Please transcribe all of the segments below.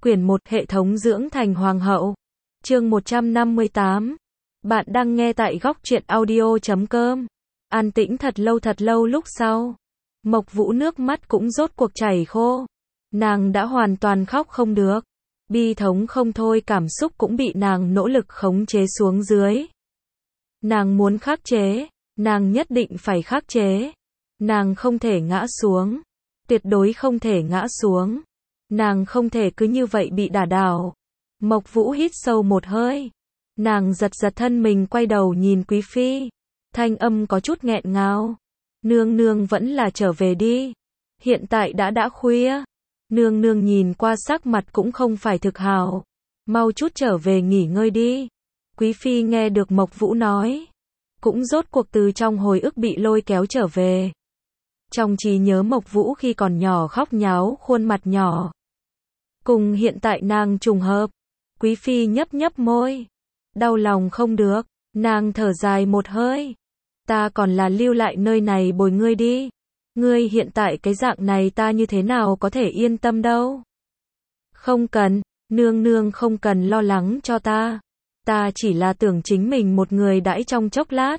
Quyển 1 Hệ thống dưỡng thành hoàng hậu. Chương 158. Bạn đang nghe tại góc truyện audio.com. An tĩnh thật lâu lúc sau. Mộc Vũ nước mắt cũng rốt cuộc chảy khô. Nàng đã hoàn toàn khóc không được. Bi thống không thôi, cảm xúc cũng bị nàng nỗ lực khống chế xuống dưới. Nàng muốn khắc chế. Nàng nhất định phải khắc chế. Nàng không thể ngã xuống. Tuyệt đối không thể ngã xuống. Nàng không thể cứ như vậy bị đả đảo. Mộc Vũ hít sâu một hơi. Nàng giật thân mình, quay đầu nhìn Quý Phi. Thanh âm có chút nghẹn ngào. Nương nương vẫn là trở về đi. Hiện tại đã khuya. Nương nương nhìn qua sắc mặt cũng không phải thực hảo. Mau chút trở về nghỉ ngơi đi. Quý Phi nghe được Mộc Vũ nói. Cũng rốt cuộc từ trong hồi ức bị lôi kéo trở về. Trong trí nhớ Mộc Vũ khi còn nhỏ khóc nháo khuôn mặt nhỏ. Cùng hiện tại nàng trùng hợp. Quý Phi nhấp môi. Đau lòng không được. Nàng thở dài một hơi. Ta còn là lưu lại nơi này bồi ngươi đi. Ngươi hiện tại cái dạng này ta như thế nào có thể yên tâm đâu. Không cần, nương nương không cần lo lắng cho ta. Ta chỉ là tưởng chính mình một người đãi trong chốc lát.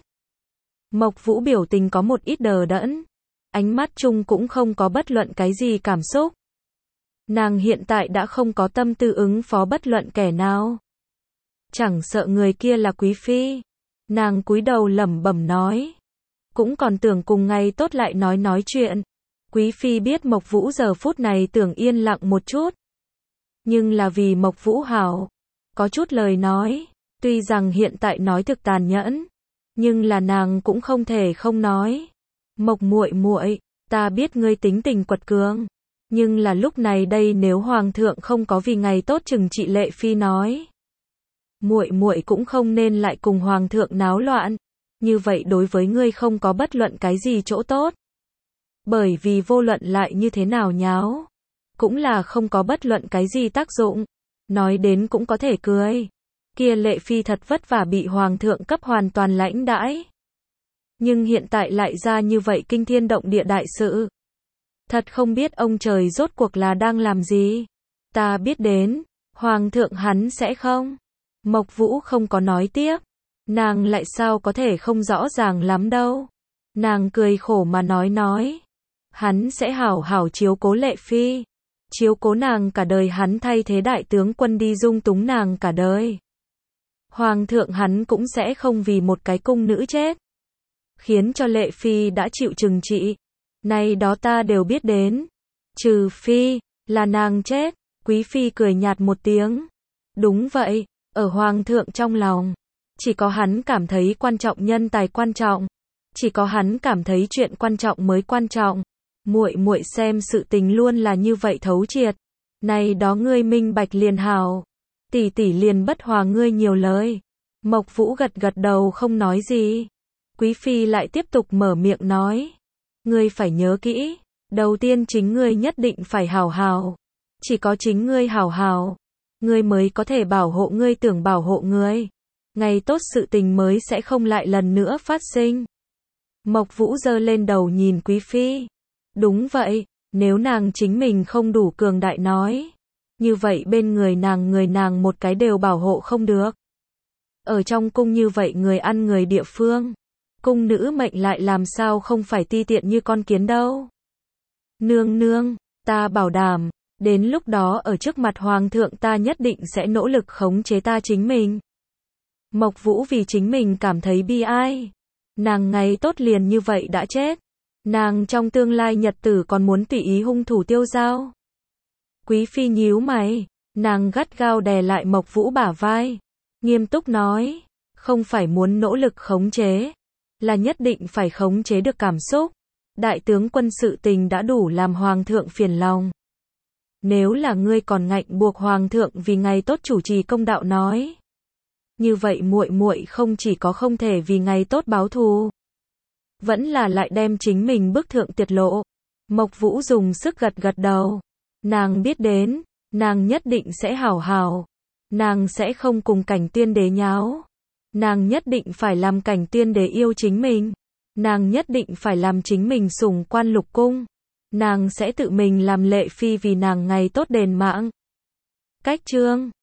Mộc Vũ biểu tình có một ít đờ đẫn. Ánh mắt chung cũng không có bất luận cái gì cảm xúc. Nàng hiện tại đã không có tâm tư ứng phó bất luận kẻ nào. Chẳng sợ người kia là Quý Phi. Nàng cúi đầu lẩm bẩm nói. Cũng còn tưởng cùng ngày tốt lại nói chuyện. Quý Phi biết Mộc Vũ giờ phút này tưởng yên lặng một chút. Nhưng là vì Mộc Vũ hảo. Có chút lời nói. Tuy rằng hiện tại nói thực tàn nhẫn. Nhưng là nàng cũng không thể không nói. Mộc muội muội, ta biết ngươi tính tình quật cường. Nhưng là lúc này đây nếu hoàng thượng không có vì ngày tốt trừng trị Lệ Phi nói. Muội muội cũng không nên lại cùng hoàng thượng náo loạn. Như vậy đối với ngươi không có bất luận cái gì chỗ tốt. Bởi vì vô luận lại như thế nào nháo. Cũng là không có bất luận cái gì tác dụng. Nói đến cũng có thể cười. Kia Lệ Phi thật vất vả bị hoàng thượng cấp hoàn toàn lãnh đãi. Nhưng hiện tại lại ra như vậy kinh thiên động địa đại sự. Thật không biết ông trời rốt cuộc là đang làm gì. Ta biết đến, hoàng thượng hắn sẽ không. Mộc Vũ không có nói tiếp. Nàng lại sao có thể không rõ ràng lắm đâu. Nàng cười khổ mà nói. Hắn sẽ hảo hảo chiếu cố Lệ Phi. Chiếu cố nàng cả đời, hắn thay thế đại tướng quân đi dung túng nàng cả đời. Hoàng thượng hắn cũng sẽ không vì một cái cung nữ chết. Khiến cho Lệ Phi đã chịu trừng trị. Này đó ta đều biết đến. Trừ phi là nàng chết. Quý Phi cười nhạt một tiếng. Đúng vậy, ở hoàng thượng trong lòng. Chỉ có hắn cảm thấy quan trọng, nhân tài quan trọng. Chỉ có hắn cảm thấy chuyện quan trọng mới quan trọng. Muội muội xem sự tình luôn là như vậy thấu triệt. Này đó ngươi minh bạch liền hảo. Tỷ tỷ liền bất hòa ngươi nhiều lời. Mộc Vũ gật đầu không nói gì. Quý Phi lại tiếp tục mở miệng nói. Ngươi phải nhớ kỹ. Đầu tiên chính ngươi nhất định phải hảo hảo. Chỉ có chính ngươi hảo hảo. Ngươi mới có thể bảo hộ ngươi tưởng bảo hộ ngươi. Ngày tốt sự tình mới sẽ không lại lần nữa phát sinh. Mộc Vũ giơ lên đầu nhìn Quý Phi. Đúng vậy, nếu nàng chính mình không đủ cường đại nói. Như vậy bên người nàng một cái đều bảo hộ không được. Ở trong cung như vậy người ăn người địa phương. Cung nữ mệnh lại làm sao không phải ti tiện như con kiến đâu. Nương nương, ta bảo đảm, đến lúc đó ở trước mặt hoàng thượng ta nhất định sẽ nỗ lực khống chế ta chính mình. Mộc Vũ vì chính mình cảm thấy bi ai. Nàng ngày tốt liền như vậy đã chết. Nàng trong tương lai nhật tử còn muốn tùy ý hung thủ tiêu dao. Quý Phi nhíu mày, nàng gắt gao đè lại Mộc Vũ bả vai. Nghiêm túc nói, không phải muốn nỗ lực khống chế. Là nhất định phải khống chế được cảm xúc. Đại tướng quân sự tình đã đủ làm hoàng thượng phiền lòng. Nếu là ngươi còn ngạnh buộc hoàng thượng vì ngày tốt chủ trì công đạo nói. Như vậy muội muội không chỉ có không thể vì ngày tốt báo thù. Vẫn là lại đem chính mình bức thượng tiệt lộ. Mộc Vũ dùng sức gật đầu. Nàng biết đến, nàng nhất định sẽ hảo hảo. Nàng sẽ không cùng Cảnh Tiên Đế nháo. Nàng nhất định phải làm Cảnh Tiên Đế yêu chính mình. Nàng nhất định phải làm chính mình sủng quan lục cung. Nàng sẽ tự mình làm Lệ Phi vì nàng ngày tốt đền mạng. Cách chương